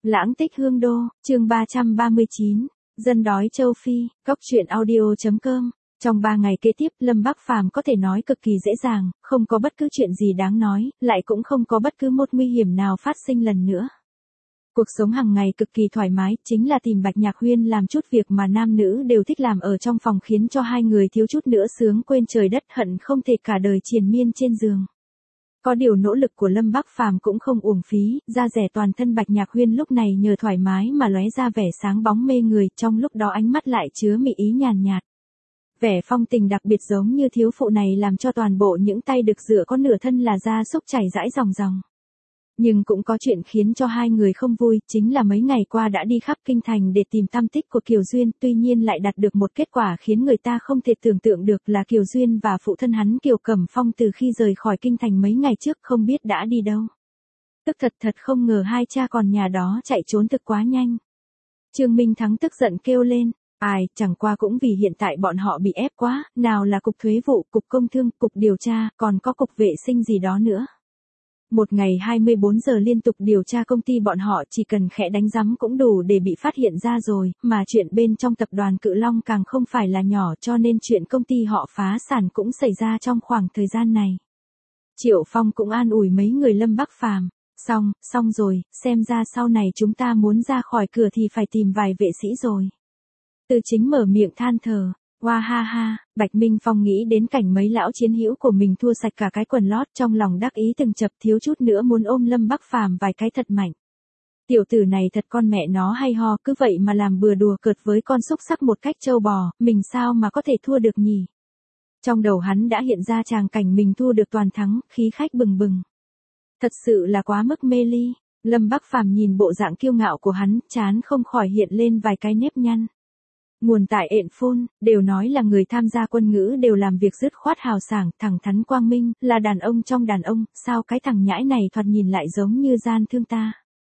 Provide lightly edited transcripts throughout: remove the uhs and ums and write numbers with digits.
Lãng tích hương đô, chương 339, dân đói châu Phi, góc truyện audio.com. Trong 3 ngày kế tiếp, Lâm Bắc Phàm có thể nói cực kỳ dễ dàng, không có bất cứ chuyện gì đáng nói, lại cũng không có bất cứ một nguy hiểm nào phát sinh lần nữa. Cuộc sống hàng ngày cực kỳ thoải mái, chính là tìm Bạch Nhạc Huyên làm chút việc mà nam nữ đều thích làm ở trong phòng, khiến cho hai người thiếu chút nữa sướng quên trời đất, hận không thể cả đời triền miên trên giường. Có điều nỗ lực của Lâm Bắc Phàm cũng không uổng phí, da rẻ toàn thân Bạch Nhạc Huyên lúc này nhờ thoải mái mà lóe ra vẻ sáng bóng mê người, trong lúc đó ánh mắt lại chứa mị ý nhàn nhạt. Vẻ phong tình đặc biệt giống như thiếu phụ này làm cho toàn bộ những tay được dựa có nửa thân là da xúc chảy rãi ròng ròng. Nhưng cũng có chuyện khiến cho hai người không vui, chính là mấy ngày qua đã đi khắp kinh thành để tìm tăm tích của Kiều Duyên, tuy nhiên lại đạt được một kết quả khiến người ta không thể tưởng tượng được, là Kiều Duyên và phụ thân hắn Kiều Cẩm Phong từ khi rời khỏi kinh thành mấy ngày trước không biết đã đi đâu. Tức thật không ngờ hai cha con nhà đó chạy trốn thực quá nhanh. Trương Minh Thắng tức giận kêu lên, ai, chẳng qua cũng vì hiện tại bọn họ bị ép quá, nào là cục thuế vụ, cục công thương, cục điều tra, còn có cục vệ sinh gì đó nữa. Một ngày 24 giờ liên tục điều tra công ty bọn họ, chỉ cần khẽ đánh rắm cũng đủ để bị phát hiện ra rồi, mà chuyện bên trong tập đoàn Cự Long càng không phải là nhỏ, cho nên chuyện công ty họ phá sản cũng xảy ra trong khoảng thời gian này. Triệu Phong cũng an ủi mấy người Lâm Bắc Phàm, xong rồi, xem ra sau này chúng ta muốn ra khỏi cửa thì phải tìm vài vệ sĩ rồi. Từ Chính mở miệng than thở. Hoa ha ha, Bạch Minh Phong nghĩ đến cảnh mấy lão chiến hữu của mình thua sạch cả cái quần lót, trong lòng đắc ý từng chập, thiếu chút nữa muốn ôm Lâm Bắc Phàm vài cái thật mạnh. Tiểu tử này thật con mẹ nó hay ho, cứ vậy mà làm bừa đùa cợt với con xúc sắc một cách trâu bò, mình sao mà có thể thua được nhỉ? Trong đầu hắn đã hiện ra tràng cảnh mình thua được toàn thắng, khí khách bừng bừng. Thật sự là quá mức mê ly. Lâm Bắc Phàm nhìn bộ dạng kiêu ngạo của hắn, trán không khỏi hiện lên vài cái nếp nhăn. Nguồn tại ện phôn, đều nói là người tham gia quân ngũ đều làm việc dứt khoát hào sảng, thẳng thắn quang minh, là đàn ông trong đàn ông, sao cái thằng nhãi này thoạt nhìn lại giống như gian thương ta.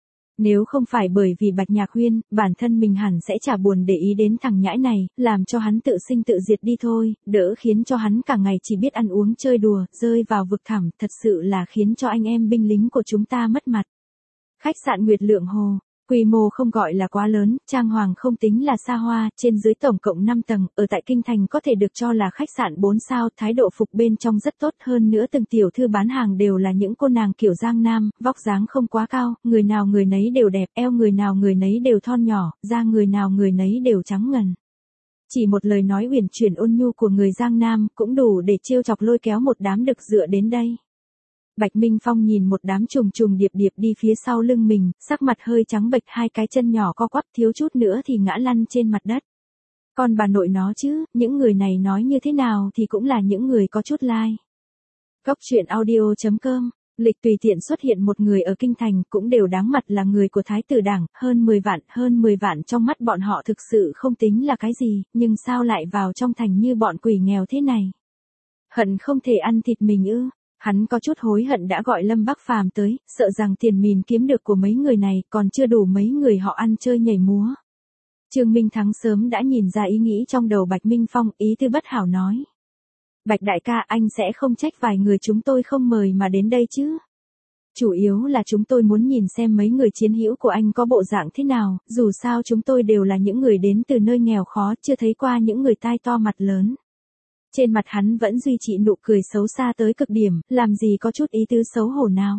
Nếu không phải bởi vì Bạch Nhạc Huyên, bản thân mình hẳn sẽ chả buồn để ý đến thằng nhãi này, làm cho hắn tự sinh tự diệt đi thôi, đỡ khiến cho hắn cả ngày chỉ biết ăn uống chơi đùa, rơi vào vực thẳm, thật sự là khiến cho anh em binh lính của chúng ta mất mặt. Khách sạn Nguyệt Lượng Hồ. Quy mô không gọi là quá lớn, trang hoàng không tính là xa hoa, trên dưới tổng cộng 5 tầng, ở tại kinh thành có thể được cho là khách sạn 4 sao, thái độ phục bên trong rất tốt, hơn nữa từng tiểu thư bán hàng đều là những cô nàng kiểu Giang Nam, vóc dáng không quá cao, người nào người nấy đều đẹp, eo người nào người nấy đều thon nhỏ, da người nào người nấy đều trắng ngần. Chỉ một lời nói uyển chuyển ôn nhu của người Giang Nam cũng đủ để trêu chọc lôi kéo một đám đực dựa đến đây. Bạch Minh Phong nhìn một đám trùng điệp đi phía sau lưng mình, sắc mặt hơi trắng bệch, hai cái chân nhỏ co quắp, thiếu chút nữa thì ngã lăn trên mặt đất. Còn bà nội nó chứ, những người này nói như thế nào thì cũng là những người có chút like. Góc truyện audio.com, lịch tùy tiện xuất hiện một người ở kinh thành cũng đều đáng mặt là người của Thái tử Đảng, hơn 10 vạn trong mắt bọn họ thực sự không tính là cái gì, nhưng sao lại vào trong thành như bọn quỷ nghèo thế này. Hận không thể ăn thịt mình ư. Hắn có chút hối hận đã gọi Lâm Bắc Phàm tới, sợ rằng tiền mìn kiếm được của mấy người này còn chưa đủ mấy người họ ăn chơi nhảy múa. Trương Minh Thắng sớm đã nhìn ra ý nghĩ trong đầu Bạch Minh Phong, ý tư bất hảo nói. Bạch đại ca, anh sẽ không trách vài người chúng tôi không mời mà đến đây chứ. Chủ yếu là chúng tôi muốn nhìn xem mấy người chiến hữu của anh có bộ dạng thế nào, dù sao chúng tôi đều là những người đến từ nơi nghèo khó, chưa thấy qua những người tai to mặt lớn. Trên mặt hắn vẫn duy trì nụ cười xấu xa tới cực điểm, làm gì có chút ý tứ xấu hổ nào.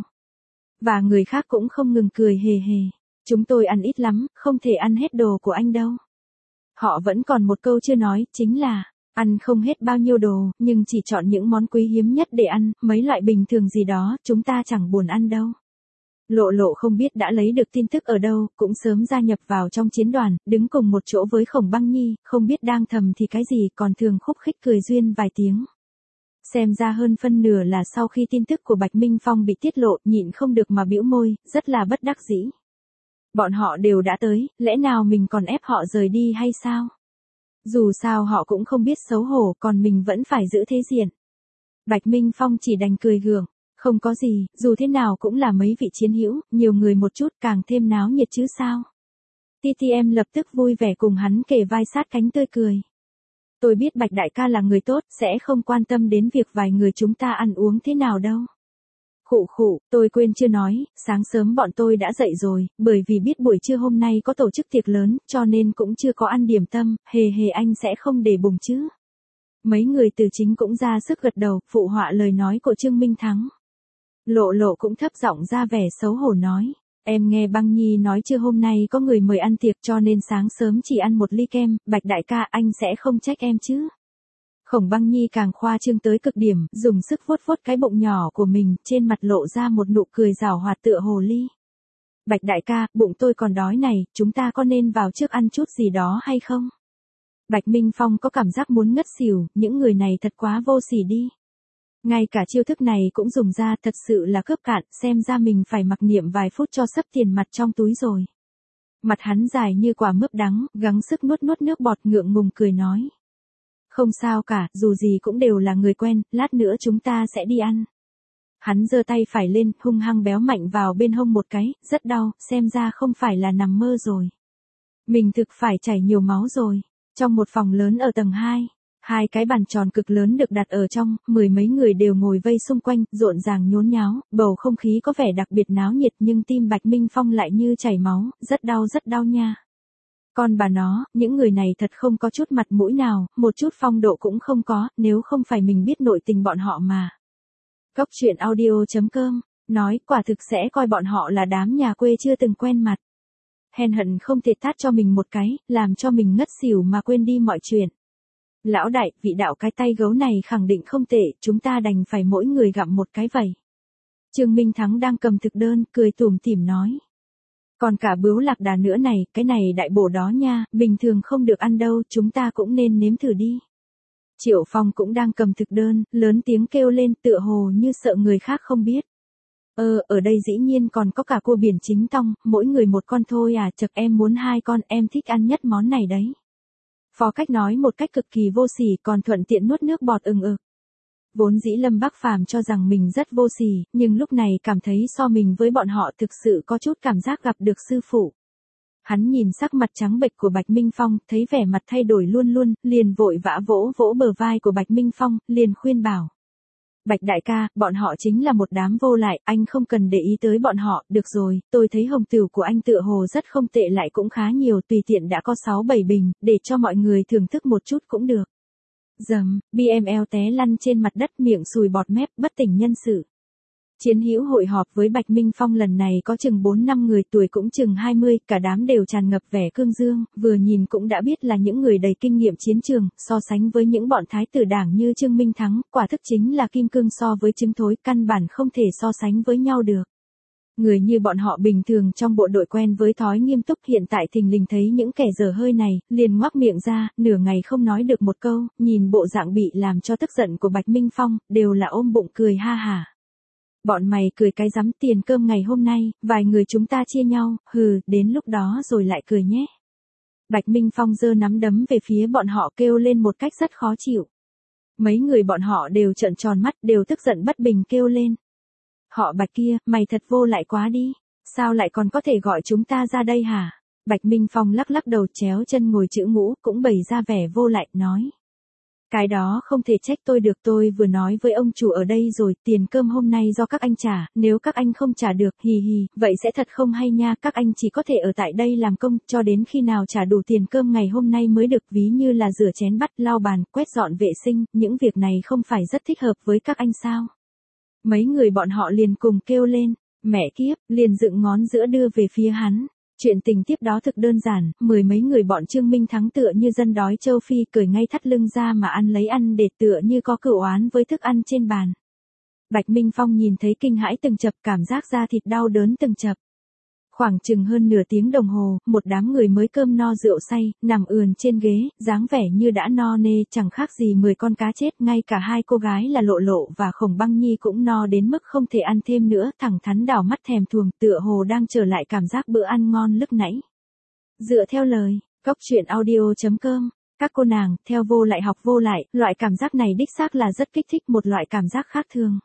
Và người khác cũng không ngừng cười hề hề. Chúng tôi ăn ít lắm, không thể ăn hết đồ của anh đâu. Họ vẫn còn một câu chưa nói, chính là, ăn không hết bao nhiêu đồ, nhưng chỉ chọn những món quý hiếm nhất để ăn, mấy loại bình thường gì đó, chúng ta chẳng buồn ăn đâu. Lộ không biết đã lấy được tin tức ở đâu, cũng sớm gia nhập vào trong chiến đoàn, đứng cùng một chỗ với Khổng Băng Nhi, không biết đang thầm thì cái gì, còn thường khúc khích cười duyên vài tiếng. Xem ra hơn phân nửa là sau khi tin tức của Bạch Minh Phong bị tiết lộ, nhịn không được mà bĩu môi, rất là bất đắc dĩ. Bọn họ đều đã tới, lẽ nào mình còn ép họ rời đi hay sao? Dù sao họ cũng không biết xấu hổ, còn mình vẫn phải giữ thế diện. Bạch Minh Phong chỉ đành cười gượng. Không có gì, dù thế nào cũng là mấy vị chiến hữu, nhiều người một chút càng thêm náo nhiệt chứ sao. TTM lập tức vui vẻ cùng hắn kề vai sát cánh tươi cười. Tôi biết Bạch đại ca là người tốt, sẽ không quan tâm đến việc vài người chúng ta ăn uống thế nào đâu. Khụ khụ, tôi quên chưa nói, sáng sớm bọn tôi đã dậy rồi, bởi vì biết buổi trưa hôm nay có tổ chức tiệc lớn, cho nên cũng chưa có ăn điểm tâm, hề hề anh sẽ không để bụng chứ. Mấy người từ chính cũng ra sức gật đầu, phụ họa lời nói của Trương Minh Thắng. Lộ Lộ cũng thấp giọng ra vẻ xấu hổ nói. Em nghe Băng Nhi nói chưa hôm nay có người mời ăn tiệc cho nên sáng sớm chỉ ăn một ly kem, Bạch đại ca anh sẽ không trách em chứ. Khổng Băng Nhi càng khoa trương tới cực điểm, dùng sức vuốt vuốt cái bụng nhỏ của mình, trên mặt lộ ra một nụ cười giảo hoạt tựa hồ ly. Bạch đại ca, bụng tôi còn đói này, chúng ta có nên vào trước ăn chút gì đó hay không? Bạch Minh Phong có cảm giác muốn ngất xỉu, những người này thật quá vô sỉ đi. Ngay cả chiêu thức này cũng dùng ra, thật sự là cướp cạn, xem ra mình phải mặc niệm vài phút cho sấp tiền mặt trong túi rồi. Mặt hắn dài như quả mướp đắng, gắng sức nuốt nuốt nước bọt ngượng ngùng cười nói. Không sao cả, dù gì cũng đều là người quen, lát nữa chúng ta sẽ đi ăn. Hắn giơ tay phải lên, hung hăng béo mạnh vào bên hông một cái, rất đau, xem ra không phải là nằm mơ rồi. Mình thực phải chảy nhiều máu rồi. Trong một phòng lớn ở tầng 2, hai cái bàn tròn cực lớn được đặt ở trong, mười mấy người đều ngồi vây xung quanh, rộn ràng nhốn nháo, bầu không khí có vẻ đặc biệt náo nhiệt nhưng tim Bạch Minh Phong lại như chảy máu, rất đau nha. Còn bà nó, những người này thật không có chút mặt mũi nào, một chút phong độ cũng không có, nếu không phải mình biết nội tình bọn họ mà. Cốc truyện audio.com, nói quả thực sẽ coi bọn họ là đám nhà quê chưa từng quen mặt. Hèn hận không thể tát cho mình một cái, làm cho mình ngất xỉu mà quên đi mọi chuyện. Lão đại, vị đạo cái tay gấu này khẳng định không tệ, chúng ta đành phải mỗi người gặm một cái vậy. Trương Minh Thắng đang cầm thực đơn, cười tủm tỉm nói. Còn cả bướu lạc đà nữa này, cái này đại bổ đó nha, bình thường không được ăn đâu, chúng ta cũng nên nếm thử đi. Triệu Phong cũng đang cầm thực đơn, lớn tiếng kêu lên tựa hồ như sợ người khác không biết. Ở đây dĩ nhiên còn có cả cua biển chính tong, mỗi người một con thôi à, chật em muốn 2 con, em thích ăn nhất món này đấy. Phó Cách nói một cách cực kỳ vô sỉ còn thuận tiện nuốt nước bọt ừng ực. Vốn dĩ Lâm Bắc Phàm cho rằng mình rất vô sỉ, nhưng lúc này cảm thấy so mình với bọn họ thực sự có chút cảm giác gặp được sư phụ. Hắn nhìn sắc mặt trắng bệch của Bạch Minh Phong, thấy vẻ mặt thay đổi luôn luôn, liền vội vã vỗ vỗ bờ vai của Bạch Minh Phong, liền khuyên bảo. Bạch đại ca, bọn họ chính là một đám vô lại, anh không cần để ý tới bọn họ, được rồi, tôi thấy hồng tửu của anh tựa hồ rất không tệ lại cũng khá nhiều, tùy tiện đã có 6-7 bình, để cho mọi người thưởng thức một chút cũng được. Dầm, BML té lăn trên mặt đất miệng sùi bọt mép, bất tỉnh nhân sự. Chiến hữu hội họp với Bạch Minh Phong lần này có chừng 4-5 người, tuổi cũng chừng 20, cả đám đều tràn ngập vẻ cương dương, vừa nhìn cũng đã biết là những người đầy kinh nghiệm chiến trường, so sánh với những bọn thái tử đảng như Trương Minh Thắng, quả thức chính là kim cương so với trứng thối, căn bản không thể so sánh với nhau được. Người như bọn họ bình thường trong bộ đội quen với thói nghiêm túc, hiện tại thình lình thấy những kẻ dở hơi này, liền ngoác miệng ra, nửa ngày không nói được một câu, nhìn bộ dạng bị làm cho tức giận của Bạch Minh Phong, đều là ôm bụng cười ha hả. Bọn mày cười cái rắm, tiền cơm ngày hôm nay, vài người chúng ta chia nhau, hừ, đến lúc đó rồi lại cười nhé. Bạch Minh Phong giơ nắm đấm về phía bọn họ kêu lên một cách rất khó chịu. Mấy người bọn họ đều trợn tròn mắt, đều tức giận bất bình kêu lên. Họ Bạch kia, mày thật vô lại quá đi, sao lại còn có thể gọi chúng ta ra đây hả? Bạch Minh Phong lắc lắc đầu chéo chân ngồi chữ ngũ, cũng bày ra vẻ vô lại, nói. Cái đó không thể trách tôi được, tôi vừa nói với ông chủ ở đây rồi, tiền cơm hôm nay do các anh trả, nếu các anh không trả được, hì hì, vậy sẽ thật không hay nha, các anh chỉ có thể ở tại đây làm công, cho đến khi nào trả đủ tiền cơm ngày hôm nay mới được, ví như là rửa chén bát, lau bàn, quét dọn vệ sinh, những việc này không phải rất thích hợp với các anh sao? Mấy người bọn họ liền cùng kêu lên, mẹ kiếp, liền dựng ngón giữa đưa về phía hắn. Chuyện tình tiếp đó thực đơn giản, mười mấy người bọn Trương Minh Thắng tựa như dân đói châu Phi cười ngay thắt lưng ra mà ăn lấy ăn để tựa như có cửu oán với thức ăn trên bàn. Bạch Minh Phong nhìn thấy kinh hãi từng chập, cảm giác da thịt đau đớn từng chập. Khoảng chừng hơn nửa tiếng đồng hồ, một đám người mới cơm no rượu say, nằm ườn trên ghế, dáng vẻ như đã no nê, chẳng khác gì 10 con cá chết, ngay cả hai cô gái là Lộ Lộ và Khổng Băng Nhi cũng no đến mức không thể ăn thêm nữa, thẳng thắn đảo mắt thèm thuồng, tựa hồ đang trở lại cảm giác bữa ăn ngon lúc nãy. Dựa theo lời, cốc truyện audio.com, các cô nàng, theo vô lại học vô lại, loại cảm giác này đích xác là rất kích thích, một loại cảm giác khác thường.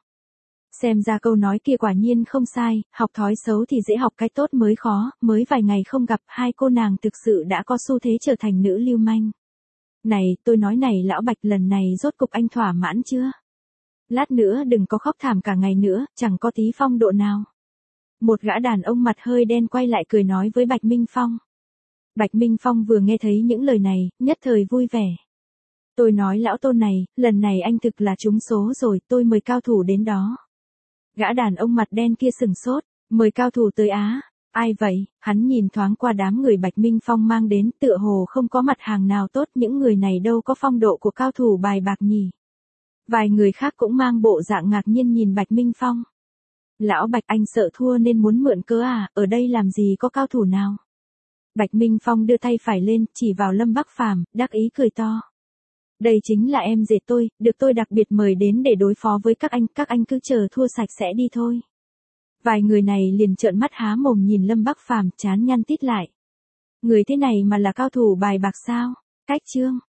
Xem ra câu nói kia quả nhiên không sai, học thói xấu thì dễ học cái tốt mới khó, mới vài ngày không gặp, hai cô nàng thực sự đã có xu thế trở thành nữ lưu manh. Này, tôi nói này lão Bạch, lần này rốt cục anh thỏa mãn chưa? Lát nữa đừng có khóc thảm cả ngày nữa, chẳng có tí phong độ nào. Một gã đàn ông mặt hơi đen quay lại cười nói với Bạch Minh Phong. Bạch Minh Phong vừa nghe thấy những lời này, nhất thời vui vẻ. Tôi nói lão Tôn này, lần này anh thực là trúng số rồi, tôi mời cao thủ đến đó. Gã đàn ông mặt đen kia sừng sốt, mời cao thủ tới á. Ai vậy? Hắn nhìn thoáng qua đám người Bạch Minh Phong mang đến, tựa hồ không có mặt hàng nào tốt, những người này đâu có phong độ của cao thủ bài bạc nhỉ. Vài người khác cũng mang bộ dạng ngạc nhiên nhìn Bạch Minh Phong. Lão Bạch, anh sợ thua nên muốn mượn cớ à, ở đây làm gì có cao thủ nào. Bạch Minh Phong đưa tay phải lên, chỉ vào Lâm Bắc Phàm, đắc ý cười to. Đây chính là em dệt tôi, được tôi đặc biệt mời đến để đối phó với các anh cứ chờ thua sạch sẽ đi thôi. Vài người này liền trợn mắt há mồm nhìn Lâm Bắc Phàm, trán nhăn tít lại. Người thế này mà là cao thủ bài bạc sao? Cách chương